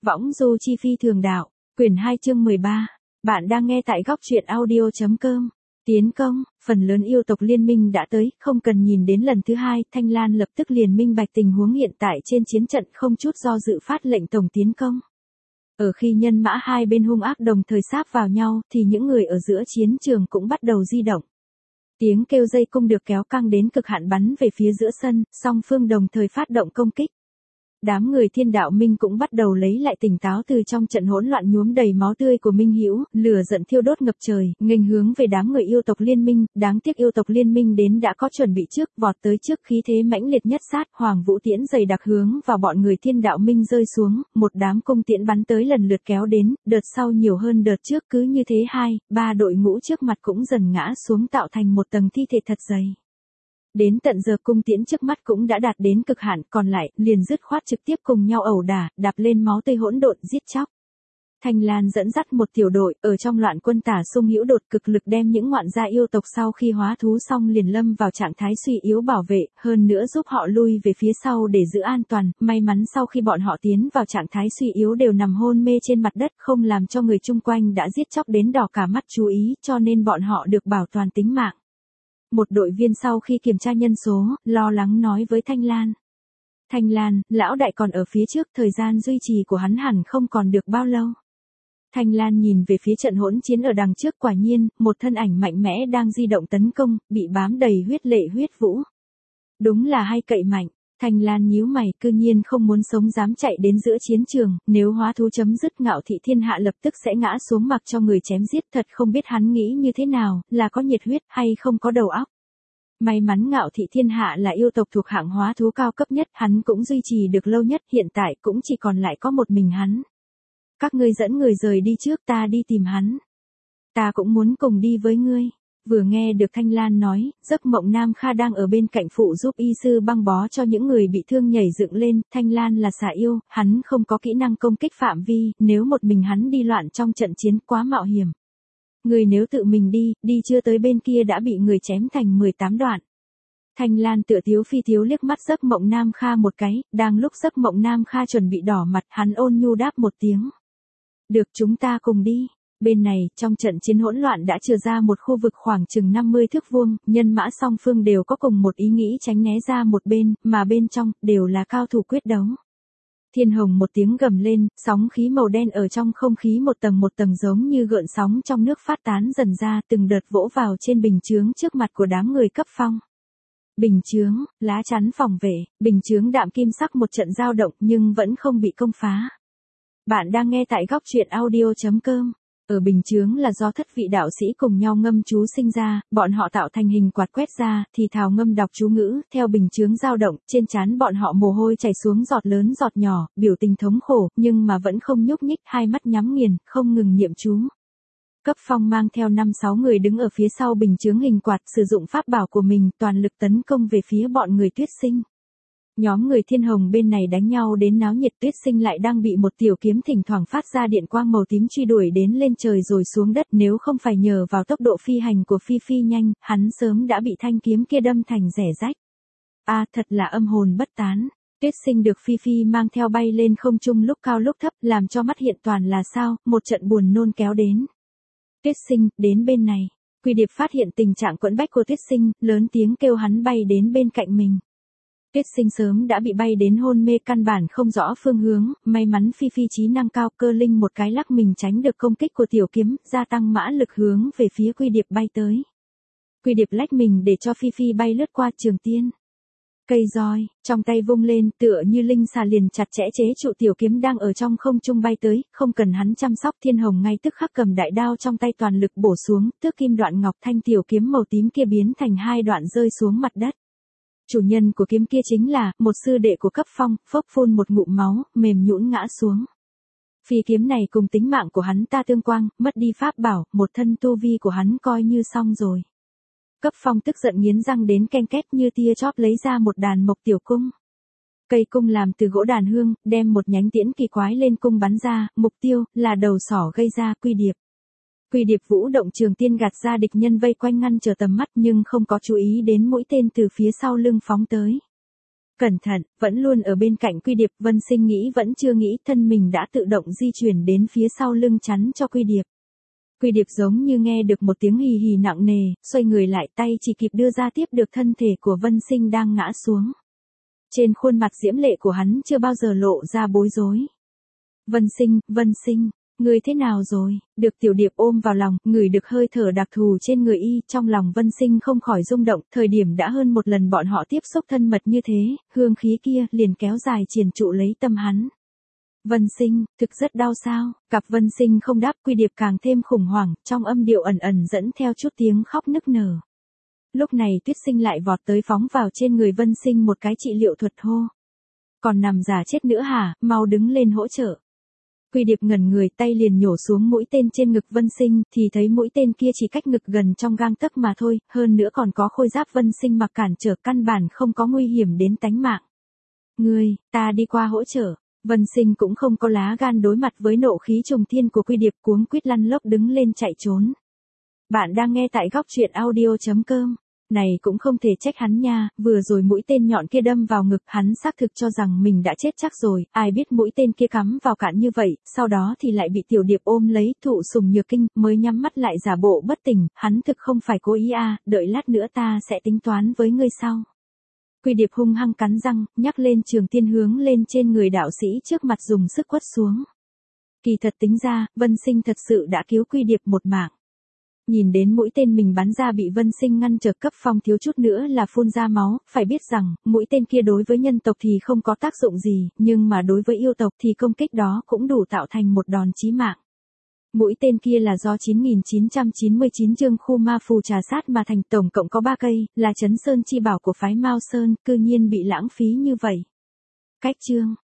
Võng du chi phi thường đạo, quyển 2 chương 13. Bạn đang nghe tại góc truyện audio.com. Tiến công, phần lớn yêu tộc liên minh đã tới, không cần nhìn đến lần thứ hai, Thanh Lan lập tức liền minh bạch tình huống hiện tại trên chiến trận, không chút do dự phát lệnh tổng tiến công. Ở khi nhân mã hai bên hung ác đồng thời sáp vào nhau, thì những người ở giữa chiến trường cũng bắt đầu di động. Tiếng kêu dây cung được kéo căng đến cực hạn bắn về phía giữa sân, song phương đồng thời phát động công kích. Đám người Thiên Đạo Minh cũng bắt đầu lấy lại tỉnh táo từ trong trận hỗn loạn nhuốm đầy máu tươi của Minh Hữu, lửa giận thiêu đốt ngập trời, nghênh hướng về đám người yêu tộc liên minh, đáng tiếc yêu tộc liên minh đến đã có chuẩn bị trước, vọt tới trước khí thế mãnh liệt nhất sát, Hoàng Vũ Tiễn dày đặc hướng vào bọn người Thiên Đạo Minh rơi xuống, một đám cung tiễn bắn tới lần lượt kéo đến, đợt sau nhiều hơn đợt trước, cứ như thế 2-3 đội ngũ trước mặt cũng dần ngã xuống tạo thành một tầng thi thể thật dày. Đến tận giờ cung tiễn trước mắt cũng đã đạt đến cực hạn, còn lại liền dứt khoát trực tiếp cùng nhau ẩu đả, đạp lên máu tươi hỗn độn giết chóc. Thanh Lan dẫn dắt một tiểu đội, ở trong loạn quân tả xung hữu đột cực lực đem những ngoạn gia yêu tộc sau khi hóa thú xong liền lâm vào trạng thái suy yếu bảo vệ, hơn nữa giúp họ lui về phía sau để giữ an toàn, may mắn sau khi bọn họ tiến vào trạng thái suy yếu đều nằm hôn mê trên mặt đất, không làm cho người chung quanh đã giết chóc đến đỏ cả mắt chú ý, cho nên bọn họ được bảo toàn tính mạng. Một đội viên sau khi kiểm tra nhân số, lo lắng nói với Thanh Lan. Thanh Lan, lão đại còn ở phía trước, thời gian duy trì của hắn hẳn không còn được bao lâu. Thanh Lan nhìn về phía trận hỗn chiến ở đằng trước, quả nhiên, một thân ảnh mạnh mẽ đang di động tấn công, bị bám đầy huyết lệ huyết vũ. Đúng là hay cậy mạnh. Thanh Lan nhíu mày, cư nhiên không muốn sống dám chạy đến giữa chiến trường, nếu hóa thú chấm dứt Ngạo Thị Thiên Hạ lập tức sẽ ngã xuống mặc cho người chém giết, thật không biết hắn nghĩ như thế nào, là có nhiệt huyết hay không có đầu óc. May mắn Ngạo Thị Thiên Hạ là yêu tộc thuộc hạng hóa thú cao cấp nhất, hắn cũng duy trì được lâu nhất, hiện tại cũng chỉ còn lại có một mình hắn. Các ngươi dẫn người rời đi trước, ta đi tìm hắn. Ta cũng muốn cùng đi với ngươi. Vừa nghe được Thanh Lan nói, Giấc Mộng Nam Kha đang ở bên cạnh phụ giúp y sư băng bó cho những người bị thương nhảy dựng lên, Thanh Lan là xà yêu, hắn không có kỹ năng công kích phạm vi, nếu một mình hắn đi loạn trong trận chiến quá mạo hiểm. Người nếu tự mình đi chưa tới bên kia đã bị người chém thành 18 đoạn. Thanh Lan tựa thiếu phi thiếu liếc mắt Giấc Mộng Nam Kha một cái, đang lúc Giấc Mộng Nam Kha chuẩn bị đỏ mặt, hắn ôn nhu đáp một tiếng. Được, chúng ta cùng đi. Bên này, trong trận chiến hỗn loạn đã chừa ra một khu vực khoảng chừng 50 thước vuông, nhân mã song phương đều có cùng một ý nghĩ tránh né ra một bên, mà bên trong, đều là cao thủ quyết đấu. Thiên Hồng một tiếng gầm lên, sóng khí màu đen ở trong không khí một tầng giống như gợn sóng trong nước phát tán dần ra, từng đợt vỗ vào trên bình chướng trước mặt của đám người cấp phong. Bình chướng, lá chắn phòng vệ, bình chướng đạm kim sắc một trận dao động nhưng vẫn không bị công phá. Bạn đang nghe tại góc truyện audio.com. Ở bình chướng là do thất vị đạo sĩ cùng nhau ngâm chú sinh ra, bọn họ tạo thành hình quạt quét ra, thì thào ngâm đọc chú ngữ, theo bình chướng dao động, trên trán bọn họ mồ hôi chảy xuống giọt lớn giọt nhỏ, biểu tình thống khổ, nhưng mà vẫn không nhúc nhích, hai mắt nhắm nghiền, không ngừng niệm chú. Cấp phong mang theo 5-6 người đứng ở phía sau bình chướng hình quạt, sử dụng pháp bảo của mình, toàn lực tấn công về phía bọn người Tuyết Sinh. Nhóm người Thiên Hồng bên này đánh nhau đến náo nhiệt, Tuyết Sinh lại đang bị một tiểu kiếm thỉnh thoảng phát ra điện quang màu tím truy đuổi đến lên trời rồi xuống đất, nếu không phải nhờ vào tốc độ phi hành của Phi Phi nhanh, hắn sớm đã bị thanh kiếm kia đâm thành rẻ rách. Thật là âm hồn bất tán. Tuyết Sinh được Phi Phi mang theo bay lên không trung lúc cao lúc thấp, làm cho mắt hiện toàn là sao, một trận buồn nôn kéo đến. Tuyết Sinh, đến bên này. Quy Điệp phát hiện tình trạng quẫn bách của Tuyết Sinh, lớn tiếng kêu hắn bay đến bên cạnh mình. Tuyết Sinh sớm đã bị bay đến hôn mê, căn bản không rõ phương hướng, may mắn Phi Phi trí năng cao, cơ linh một cái lắc mình tránh được công kích của tiểu kiếm, gia tăng mã lực hướng về phía Quy Điệp bay tới. Quy Điệp lách mình để cho Phi Phi bay lướt qua Trường Tiên. Cây roi, trong tay vung lên, tựa như linh xà liền chặt chẽ chế trụ tiểu kiếm đang ở trong không trung bay tới, không cần hắn chăm sóc, Thiên Hồng ngay tức khắc cầm đại đao trong tay toàn lực bổ xuống, tước kim đoạn ngọc thanh tiểu kiếm màu tím kia biến thành 2 đoạn rơi xuống mặt đất. Chủ nhân của kiếm kia chính là một sư đệ của cấp phong, phốc phun một ngụm máu, mềm nhũn ngã xuống. Phi kiếm này cùng tính mạng của hắn ta tương quang, mất đi pháp bảo, một thân tu vi của hắn coi như xong rồi. Cấp phong tức giận nghiến răng đến ken két, như tia chóp lấy ra một đàn mộc tiểu cung. Cây cung làm từ gỗ đàn hương, đem một nhánh tiễn kỳ quái lên cung bắn ra, mục tiêu là đầu sỏ gây ra Quy Điệp. Quy Điệp vũ động trường tiên gạt ra địch nhân vây quanh ngăn trở tầm mắt nhưng không có chú ý đến mũi tên từ phía sau lưng phóng tới. Cẩn thận, vẫn luôn ở bên cạnh Quy Điệp, Vân Sinh nghĩ vẫn chưa nghĩ, thân mình đã tự động di chuyển đến phía sau lưng chắn cho Quy Điệp. Quy Điệp giống như nghe được một tiếng hì hì nặng nề, xoay người lại, tay chỉ kịp đưa ra tiếp được thân thể của Vân Sinh đang ngã xuống. Trên khuôn mặt diễm lệ của hắn chưa bao giờ lộ ra bối rối. Vân Sinh, người thế nào rồi? Được Tiểu Điệp ôm vào lòng, ngửi được hơi thở đặc thù trên người y, trong lòng Vân Sinh không khỏi rung động, thời điểm đã hơn một lần bọn họ tiếp xúc thân mật như thế, hương khí kia liền kéo dài triền trụ lấy tâm hắn. Vân Sinh, thực rất đau sao? Cặp Vân Sinh không đáp, Quy Điệp càng thêm khủng hoảng, trong âm điệu ẩn ẩn dẫn theo chút tiếng khóc nức nở. Lúc này Tuyết Sinh lại vọt tới phóng vào trên người Vân Sinh một cái trị liệu thuật hô. Còn nằm giả chết nữa hả, mau đứng lên hỗ trợ. Quy Điệp ngẩn người, tay liền nhổ xuống mũi tên trên ngực Vân Sinh, thì thấy mũi tên kia chỉ cách ngực gần trong gang tấc mà thôi, hơn nữa còn có khôi giáp Vân Sinh mặc cản trở, căn bản không có nguy hiểm đến tánh mạng. Ta đi qua hỗ trợ. Vân Sinh cũng không có lá gan đối mặt với nộ khí trùng thiên của Quy Điệp, cuống quýt lăn lóc đứng lên chạy trốn. Bạn đang nghe tại góc truyện audio.com. Này cũng không thể trách hắn nha, vừa rồi mũi tên nhọn kia đâm vào ngực, hắn xác thực cho rằng mình đã chết chắc rồi, ai biết mũi tên kia cắm vào cạn như vậy, sau đó thì lại bị Tiểu Điệp ôm lấy, thụ sủng nhược kinh, mới nhắm mắt lại giả bộ bất tỉnh, hắn thực không phải cố ý à, đợi lát nữa ta sẽ tính toán với ngươi sau. Quy Điệp hung hăng cắn răng, nhắc lên trường tiên hướng lên trên người đạo sĩ trước mặt dùng sức quất xuống. Kỳ thật tính ra, Vân Sinh thật sự đã cứu Quy Điệp một mạng. Nhìn đến mũi tên mình bắn ra bị Vân Sinh ngăn trở, cấp phong thiếu chút nữa là phun ra máu, phải biết rằng, mũi tên kia đối với nhân tộc thì không có tác dụng gì, nhưng mà đối với yêu tộc thì công kích đó cũng đủ tạo thành một đòn chí mạng. Mũi tên kia là do 9999 chương khu ma phù trà sát mà thành, tổng cộng có 3 cây, là Trấn Sơn chi bảo của phái Mao Sơn, cư nhiên bị lãng phí như vậy. Cách chương,